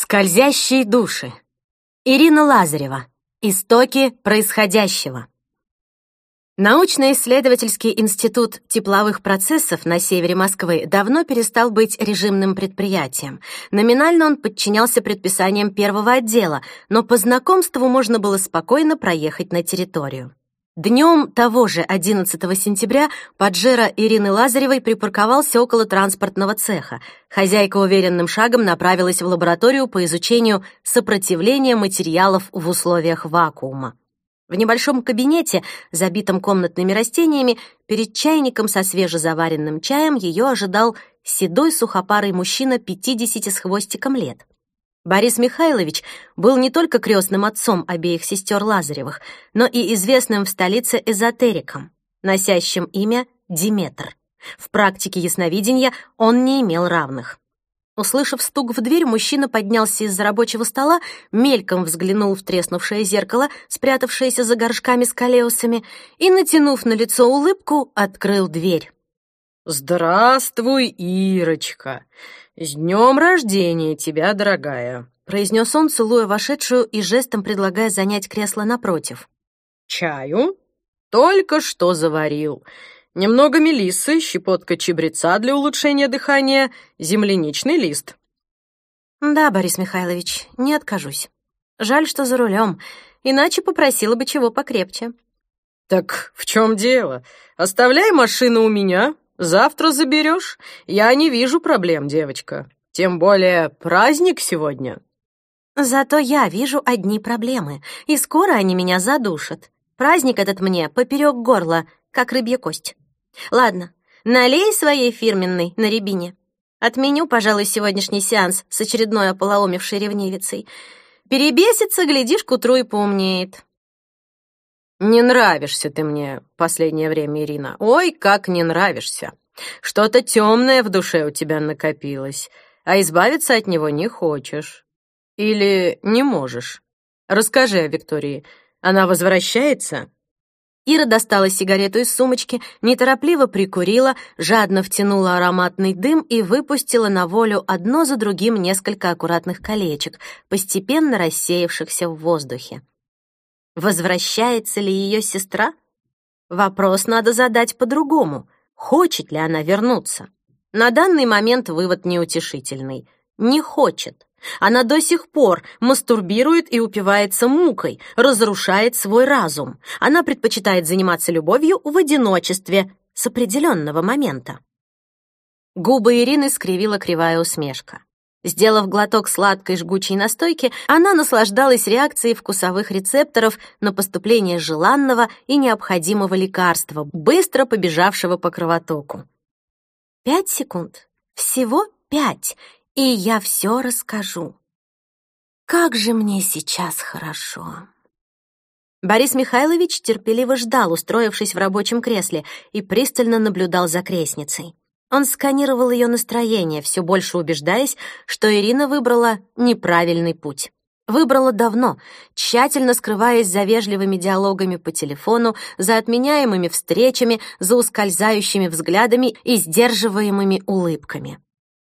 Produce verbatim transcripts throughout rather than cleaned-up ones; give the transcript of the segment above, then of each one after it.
Скользящие души. Ирина Лазарева. Истоки происходящего. Научно-исследовательский институт тепловых процессов на севере Москвы давно перестал быть режимным предприятием. Номинально он подчинялся предписаниям первого отдела, но по знакомству можно было спокойно проехать на территорию. Днем того же одиннадцатого сентября Паджеро Ирины Лазаревой припарковался около транспортного цеха. Хозяйка уверенным шагом направилась в лабораторию по изучению сопротивления материалов в условиях вакуума. В небольшом кабинете, забитом комнатными растениями, перед чайником со свежезаваренным чаем ее ожидал седой сухопарый мужчина пятидесяти с хвостиком лет. Борис Михайлович был не только крестным отцом обеих сестер Лазаревых, но и известным в столице эзотериком, носящим имя Диметр. В практике ясновидения он не имел равных. Услышав стук в дверь, мужчина поднялся из-за рабочего стола, мельком взглянул в треснувшее зеркало, спрятавшееся за горшками с колеусами, и, натянув на лицо улыбку, открыл дверь. «Здравствуй, Ирочка! С днем рождения тебя, дорогая!» — произнес он, целуя вошедшую и жестом предлагая занять кресло напротив. «Чаю? Только что заварил. Немного мелиссы, щепотка чабреца для улучшения дыхания, земляничный лист». «Да, Борис Михайлович, не откажусь. Жаль, что за рулем, иначе попросила бы чего покрепче». «Так в чем дело? Оставляй машину у меня. Завтра заберешь? Я не вижу проблем, девочка. Тем более праздник сегодня». «Зато я вижу одни проблемы, и скоро они меня задушат. Праздник этот мне поперек горла, как рыбья кость. Ладно, налей своей фирменной на рябине. Отменю, пожалуй, сегодняшний сеанс с очередной ополоумевшей ревнивицей. Перебесится, глядишь, к утру и поумнеет». «Не нравишься ты мне в последнее время, Ирина. Ой, как не нравишься. Что-то темное в душе у тебя накопилось, а избавиться от него не хочешь. Или не можешь. Расскажи о Виктории. Она возвращается?» Ира достала сигарету из сумочки, неторопливо прикурила, жадно втянула ароматный дым и выпустила на волю одно за другим несколько аккуратных колечек, постепенно рассеявшихся в воздухе. Возвращается ли ее сестра? Вопрос надо задать по-другому. Хочет ли она вернуться? На данный момент вывод неутешительный. Не хочет. Она до сих пор мастурбирует и упивается мукой, разрушает свой разум. Она предпочитает заниматься любовью в одиночестве с определенного момента. Губы Ирины скривила кривая усмешка. Сделав глоток сладкой жгучей настойки, она наслаждалась реакцией вкусовых рецепторов на поступление желанного и необходимого лекарства, быстро побежавшего по кровотоку. Пять секунд. Всего пять, и я все расскажу. Как же мне сейчас хорошо. Борис Михайлович терпеливо ждал, устроившись в рабочем кресле, и пристально наблюдал за крестницей. Он сканировал ее настроение, все больше убеждаясь, что Ирина выбрала неправильный путь. Выбрала давно, тщательно скрываясь за вежливыми диалогами по телефону, за отменяемыми встречами, за ускользающими взглядами и сдерживаемыми улыбками.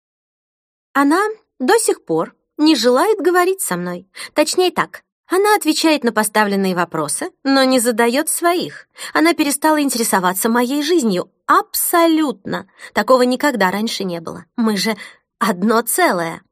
Она до сих пор не желает говорить со мной. Точнее так, она отвечает на поставленные вопросы, но не задает своих. Она перестала интересоваться моей жизнью. Абсолютно. Такого никогда раньше не было. Мы же одно целое.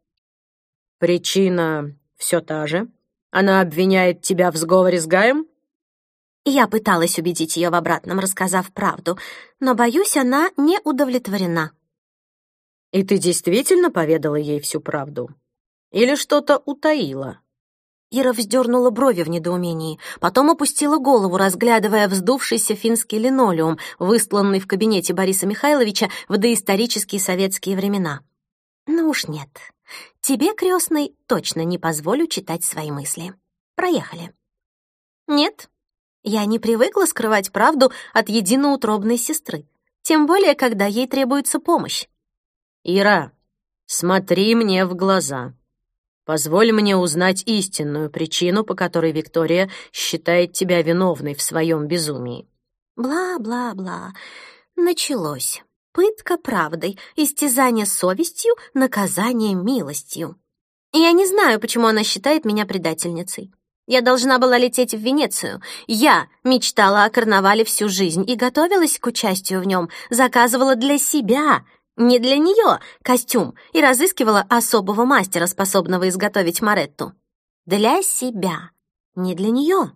Причина все та же? Она обвиняет тебя в сговоре с Гаем? Я пыталась убедить ее в обратном, рассказав правду, но, боюсь, она не удовлетворена. И ты действительно поведала ей всю правду? Или что-то утаила? Ира вздернула брови в недоумении, потом опустила голову, разглядывая вздувшийся финский линолеум, выстланный в кабинете Бориса Михайловича в доисторические советские времена. «Ну уж нет. Тебе, крестный, точно не позволю читать свои мысли. Проехали». «Нет, я не привыкла скрывать правду от единоутробной сестры, тем более, когда ей требуется помощь». «Ира, смотри мне в глаза. Позволь мне узнать истинную причину, по которой Виктория считает тебя виновной в своем безумии». Бла-бла-бла. Началось. Пытка правдой, истязание совестью, наказание милостью. И я не знаю, почему она считает меня предательницей. Я должна была лететь в Венецию. Я мечтала о карнавале всю жизнь и готовилась к участию в нем, заказывала для себя, не для нее, костюм и разыскивала особого мастера, способного изготовить Маретту. Для себя, не для нее.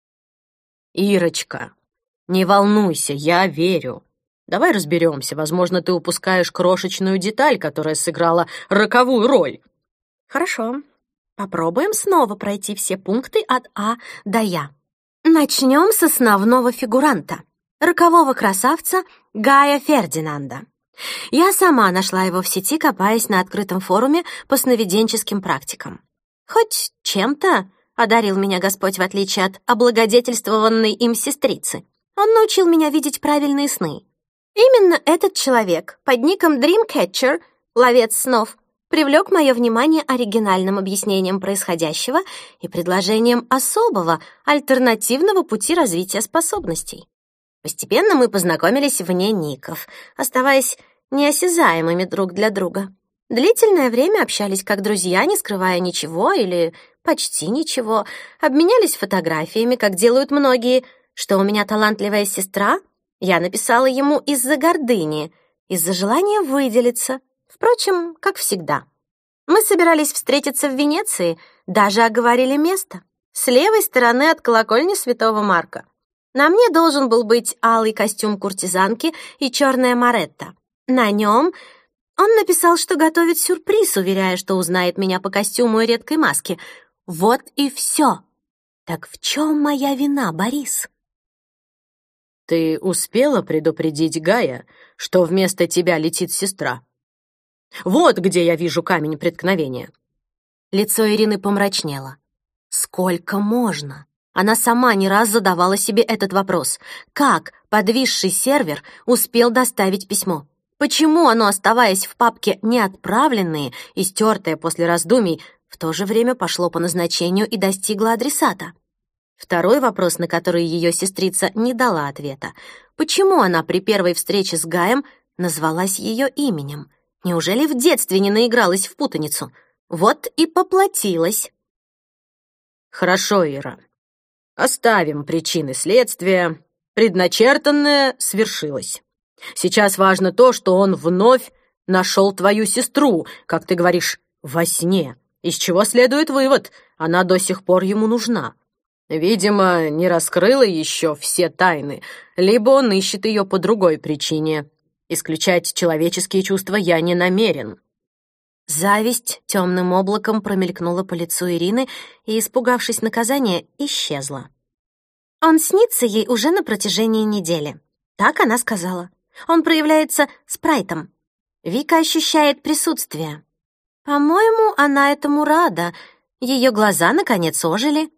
Ирочка, не волнуйся, я верю. Давай разберемся. Возможно, ты упускаешь крошечную деталь, которая сыграла роковую роль. Хорошо. Попробуем снова пройти все пункты от А до Я. Начнем с основного фигуранта, рокового красавца Гая Фердинанда. Я сама нашла его в сети, копаясь на открытом форуме по сновиденческим практикам. Хоть чем-то одарил меня Господь, в отличие от облагодетельствованной им сестрицы. Он научил меня видеть правильные сны. Именно этот человек под ником Dreamcatcher, ловец снов, привлек мое внимание оригинальным объяснением происходящего и предложением особого, альтернативного пути развития способностей. Постепенно мы познакомились вне ников, оставаясь неосязаемыми друг для друга. Длительное время общались как друзья, не скрывая ничего или почти ничего, обменялись фотографиями, как делают многие. Что у меня талантливая сестра, я написала ему из-за гордыни, из-за желания выделиться. Впрочем, как всегда. Мы собирались встретиться в Венеции, даже оговорили место. С левой стороны от колокольни Святого Марка. На мне должен был быть алый костюм куртизанки и черная Маретта. На нем он написал, что готовит сюрприз, уверяя, что узнает меня по костюму и редкой маске. Вот и все. Так в чем моя вина, Борис? Ты успела предупредить Гая, что вместо тебя летит сестра? Вот где я вижу камень преткновения. Лицо Ирины помрачнело. Сколько можно? Она сама не раз задавала себе этот вопрос. Как подвисший сервер успел доставить письмо? Почему оно, оставаясь в папке «Неотправленные» и стертое после раздумий, в то же время пошло по назначению и достигло адресата? Второй вопрос, на который ее сестрица не дала ответа. Почему она при первой встрече с Гаем назвалась ее именем? Неужели в детстве не наигралась в путаницу? Вот и поплатилась. Хорошо, Ира. Оставим причины следствия. Предначертанное свершилось. Сейчас важно то, что он вновь нашел твою сестру, как ты говоришь, во сне. Из чего следует вывод: она до сих пор ему нужна. Видимо, не раскрыла еще все тайны, либо он ищет ее по другой причине. Исключать человеческие чувства я не намерен. Зависть темным облаком промелькнула по лицу Ирины и, испугавшись наказания, исчезла. Он снится ей уже на протяжении недели. Так она сказала. Он проявляется спрайтом. Вика ощущает присутствие. По-моему, она этому рада. Ее глаза, наконец, ожили.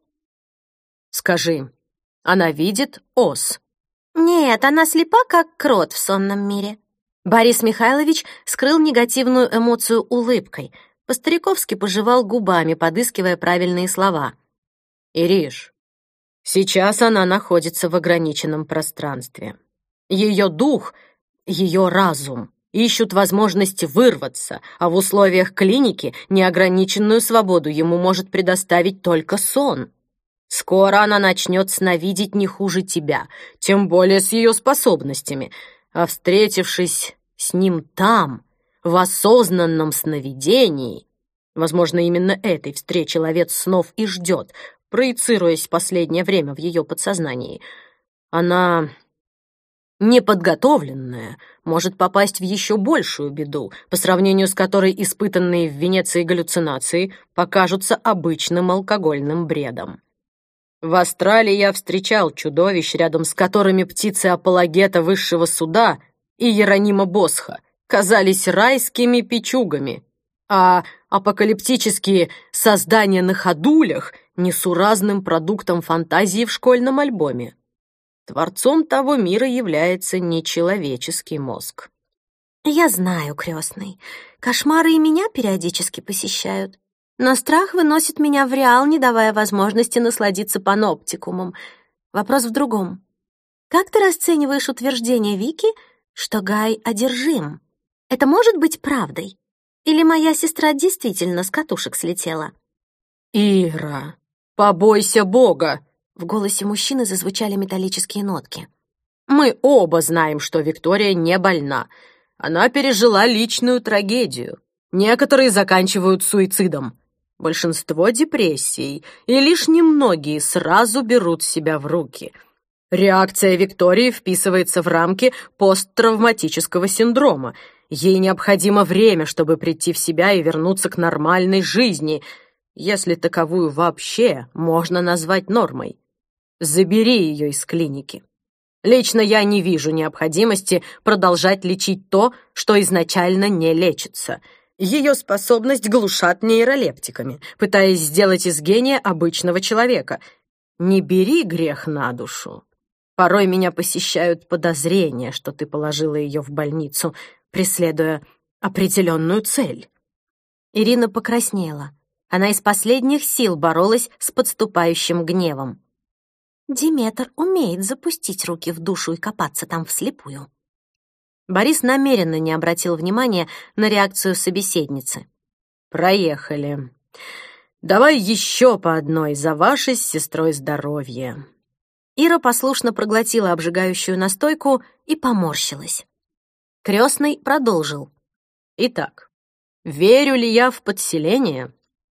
Скажи, она видит ос? Нет, она слепа, как крот в сонном мире. Борис Михайлович скрыл негативную эмоцию улыбкой, по-стариковски пожевал губами, подыскивая правильные слова. «Ириш, сейчас она находится в ограниченном пространстве. Ее дух, ее разум ищут возможность вырваться, а в условиях клиники неограниченную свободу ему может предоставить только сон. Скоро она начнет сновидеть не хуже тебя, тем более с ее способностями, а встретившись с ним там, в осознанном сновидении, возможно, именно этой встречи ловец снов и ждет, проецируясь в последнее время в ее подсознании, она, неподготовленная, может попасть в еще большую беду, по сравнению с которой испытанные в Венеции галлюцинации покажутся обычным алкогольным бредом. В Австралии я встречал чудовищ, рядом с которыми птицы-апологета высшего суда и Еронима Босха казались райскими печугами, а апокалиптические создания на ходулях — несуразным продуктом фантазии в школьном альбоме. Творцом того мира является нечеловеческий мозг. Я знаю, крестный, кошмары и меня периодически посещают. Но страх выносит меня в реал, не давая возможности насладиться паноптикумом. Вопрос в другом. Как ты расцениваешь утверждение Вики, что Гай одержим? Это может быть правдой? Или моя сестра действительно с катушек слетела? «Ира, побойся Бога!» В голосе мужчины зазвучали металлические нотки. «Мы оба знаем, что Виктория не больна. Она пережила личную трагедию. Некоторые заканчивают суицидом. Большинство — депрессией, и лишь немногие сразу берут себя в руки. Реакция Виктории вписывается в рамки посттравматического синдрома. Ей необходимо время, чтобы прийти в себя и вернуться к нормальной жизни, если таковую вообще можно назвать нормой. Забери ее из клиники. Лично я не вижу необходимости продолжать лечить то, что изначально не лечится. Ее способность глушат нейролептиками, пытаясь сделать из гения обычного человека. Не бери грех на душу. Порой меня посещают подозрения, что ты положила ее в больницу, преследуя определенную цель». Ирина покраснела. Она из последних сил боролась с подступающим гневом. Диметр умеет запустить руки в душу и копаться там вслепую. Борис намеренно не обратил внимания на реакцию собеседницы. «Проехали. Давай еще по одной за ваше с сестрой здоровье». Ира послушно проглотила обжигающую настойку и поморщилась. Крестный продолжил. «Итак, верю ли я в подселение?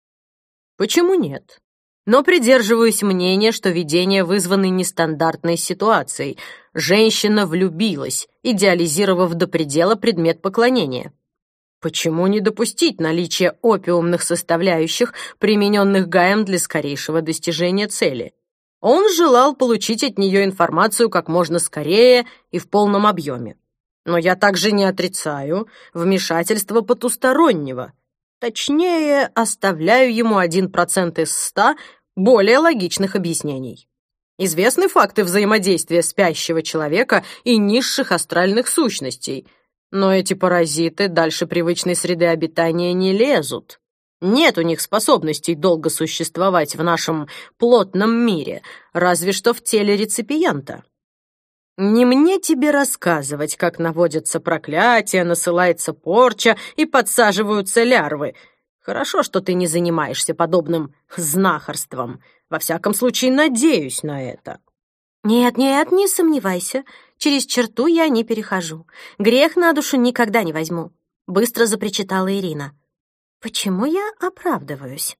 Почему нет? Но придерживаюсь мнения, что видения вызваны нестандартной ситуацией. Женщина влюбилась, идеализировав до предела предмет поклонения. Почему не допустить наличия опиумных составляющих, примененных Гаем для скорейшего достижения цели? Он желал получить от нее информацию как можно скорее и в полном объеме. Но я также не отрицаю вмешательство потустороннего. Точнее, оставляю ему один процент из ста более логичных объяснений. Известны факты взаимодействия спящего человека и низших астральных сущностей, но эти паразиты дальше привычной среды обитания не лезут. Нет у них способностей долго существовать в нашем плотном мире, разве что в теле реципиента. Не мне тебе рассказывать, как наводятся проклятия, насылается порча и подсаживаются лярвы. Хорошо, что ты не занимаешься подобным знахарством. Во всяком случае, надеюсь на это. Нет-нет, не сомневайся. Через черту я не перехожу. Грех на душу никогда не возьму. Быстро запричитала Ирина. Почему я оправдываюсь?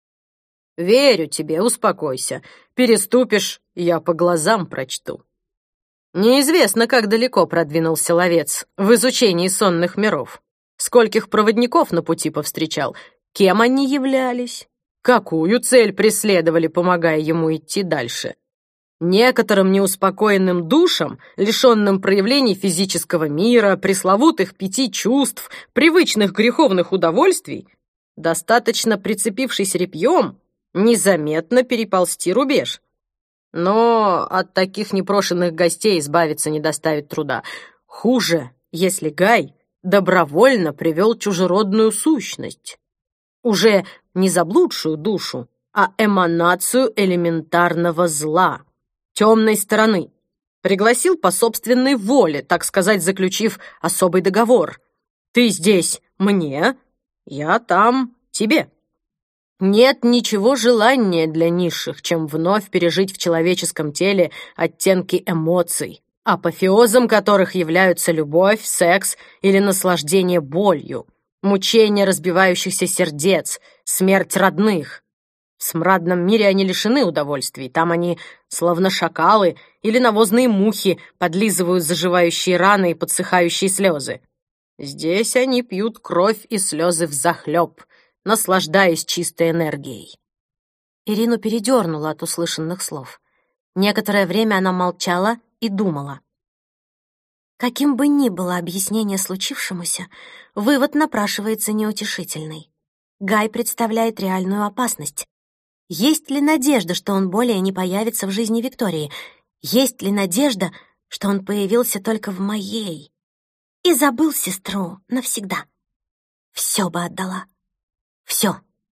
Верю тебе, успокойся. Переступишь, я по глазам прочту. Неизвестно, как далеко продвинулся ловец в изучении сонных миров. Скольких проводников на пути повстречал, кем они являлись, какую цель преследовали, помогая ему идти дальше. Некоторым неуспокоенным душам, лишенным проявлений физического мира, пресловутых пяти чувств, привычных греховных удовольствий, достаточно, прицепившись репьем, незаметно переползти рубеж. Но от таких непрошенных гостей избавиться не доставит труда. Хуже, если Гай добровольно привел чужеродную сущность. Уже не заблудшую душу, а эманацию элементарного зла, темной стороны. Пригласил по собственной воле, так сказать, заключив особый договор. Ты здесь мне, я там тебе. Нет ничего желаннее для низших, чем вновь пережить в человеческом теле оттенки эмоций, апофеозом которых являются любовь, секс или наслаждение болью, мучение разбивающихся сердец, смерть родных. В смрадном мире они лишены удовольствий, там они, словно шакалы или навозные мухи, подлизывают заживающие раны и подсыхающие слезы. Здесь они пьют кровь и слезы взахлеб, наслаждаясь чистой энергией. Ирину передернула от услышанных слов. Некоторое время она молчала и думала. Каким бы ни было объяснение случившемуся, вывод напрашивается неутешительный. Гай представляет реальную опасность. Есть ли надежда, что он более не появится в жизни Виктории? Есть ли надежда, что он появился только в моей? И забыл сестру навсегда. Все бы отдала. Все.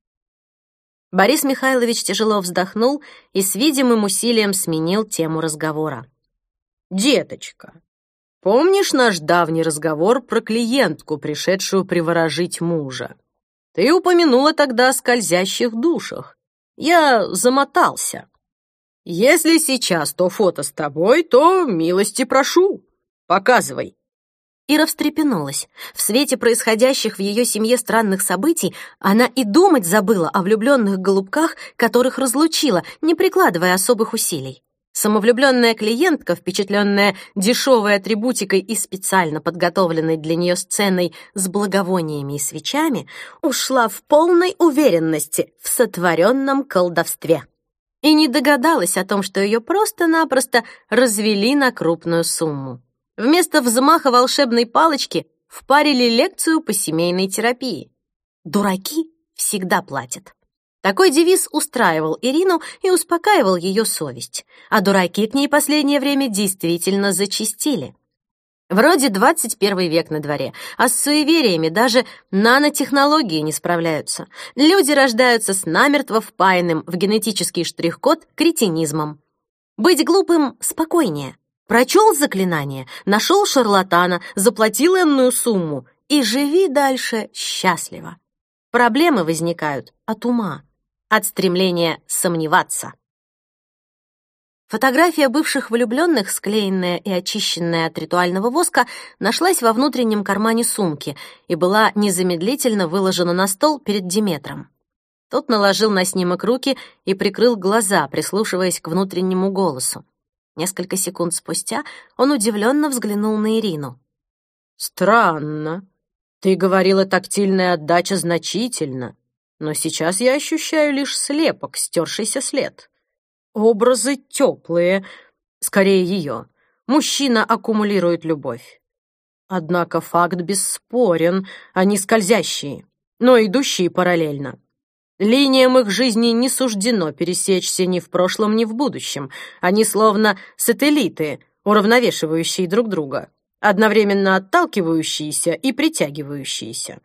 Борис Михайлович тяжело вздохнул и с видимым усилием сменил тему разговора. «Деточка, помнишь наш давний разговор про клиентку, пришедшую приворожить мужа? Ты упомянула тогда о скользящих душах. Я замотался. Если сейчас то фото с тобой, то милости прошу. Показывай». Ира встрепенулась. В свете происходящих в ее семье странных событий она и думать забыла о влюбленных голубках, которых разлучила, не прикладывая особых усилий. Самовлюбленная клиентка, впечатленная дешевой атрибутикой и специально подготовленной для нее сценой с благовониями и свечами, ушла в полной уверенности в сотворенном колдовстве. И не догадалась о том, что ее просто-напросто развели на крупную сумму. Вместо взмаха волшебной палочки впарили лекцию по семейной терапии. «Дураки всегда платят». Такой девиз устраивал Ирину и успокаивал ее совесть. А дураки к ней последнее время действительно зачастили. Вроде двадцать первый век на дворе, а с суевериями даже нанотехнологии не справляются. Люди рождаются с намертво впаянным в генетический штрих-код кретинизмом. Быть глупым спокойнее. Прочел заклинание, нашел шарлатана, заплатил энную сумму и живи дальше счастливо. Проблемы возникают от ума, от стремления сомневаться. Фотография бывших влюбленных, склеенная и очищенная от ритуального воска, нашлась во внутреннем кармане сумки и была незамедлительно выложена на стол перед Диметром. Тот наложил на снимок руки и прикрыл глаза, прислушиваясь к внутреннему голосу. Несколько секунд спустя он удивленно взглянул на Ирину. «Странно. Ты говорила, тактильная отдача значительна, но сейчас я ощущаю лишь слепок, стершийся след. Образы теплые, скорее ее. Мужчина аккумулирует любовь. Однако факт бесспорен, они скользящие, но идущие параллельно. Линиям их жизни не суждено пересечься ни в прошлом, ни в будущем. Они словно сателлиты, уравновешивающие друг друга, одновременно отталкивающиеся и притягивающиеся.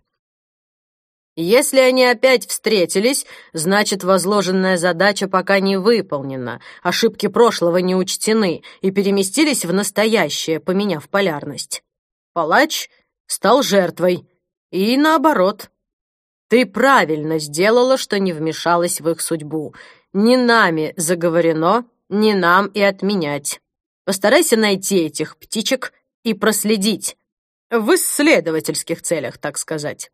Если они опять встретились, значит, возложенная задача пока не выполнена, ошибки прошлого не учтены и переместились в настоящее, поменяв полярность. Палач стал жертвой, и наоборот. Ты правильно сделала, что не вмешалась в их судьбу. Не нами заговорено, не нам и отменять. Постарайся найти этих птичек и проследить. В исследовательских целях, так сказать.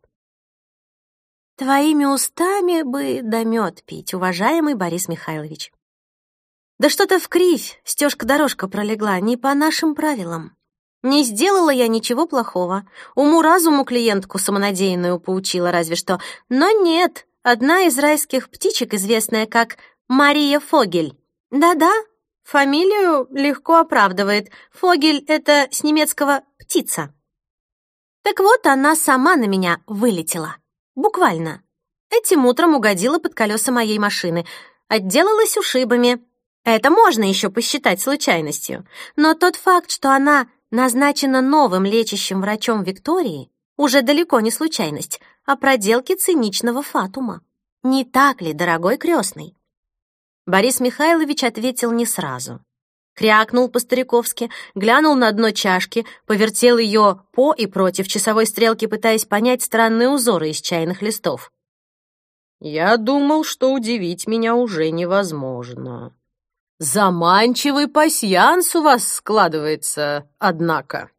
Твоими устами бы да мед пить, уважаемый Борис Михайлович. Да что-то вкривь стежка-дорожка пролегла, не по нашим правилам. Не сделала я ничего плохого. Уму-разуму клиентку самонадеянную поучила разве что. Но нет, одна из райских птичек, известная как Мария Фогель. Да-да, фамилию легко оправдывает. Фогель — это с немецкого «птица». Так вот, она сама на меня вылетела. Буквально. Этим утром угодила под колеса моей машины. Отделалась ушибами. Это можно еще посчитать случайностью. Но тот факт, что она назначена новым лечащим врачом Виктории, уже далеко не случайность, а проделки циничного Фатума. Не так ли, дорогой крестный? Борис Михайлович ответил не сразу. Крякнул по-стариковски, глянул на дно чашки, повертел ее по и против часовой стрелки, пытаясь понять странные узоры из чайных листов. «Я думал, что удивить меня уже невозможно. Заманчивый пасьянс у вас складывается, однако».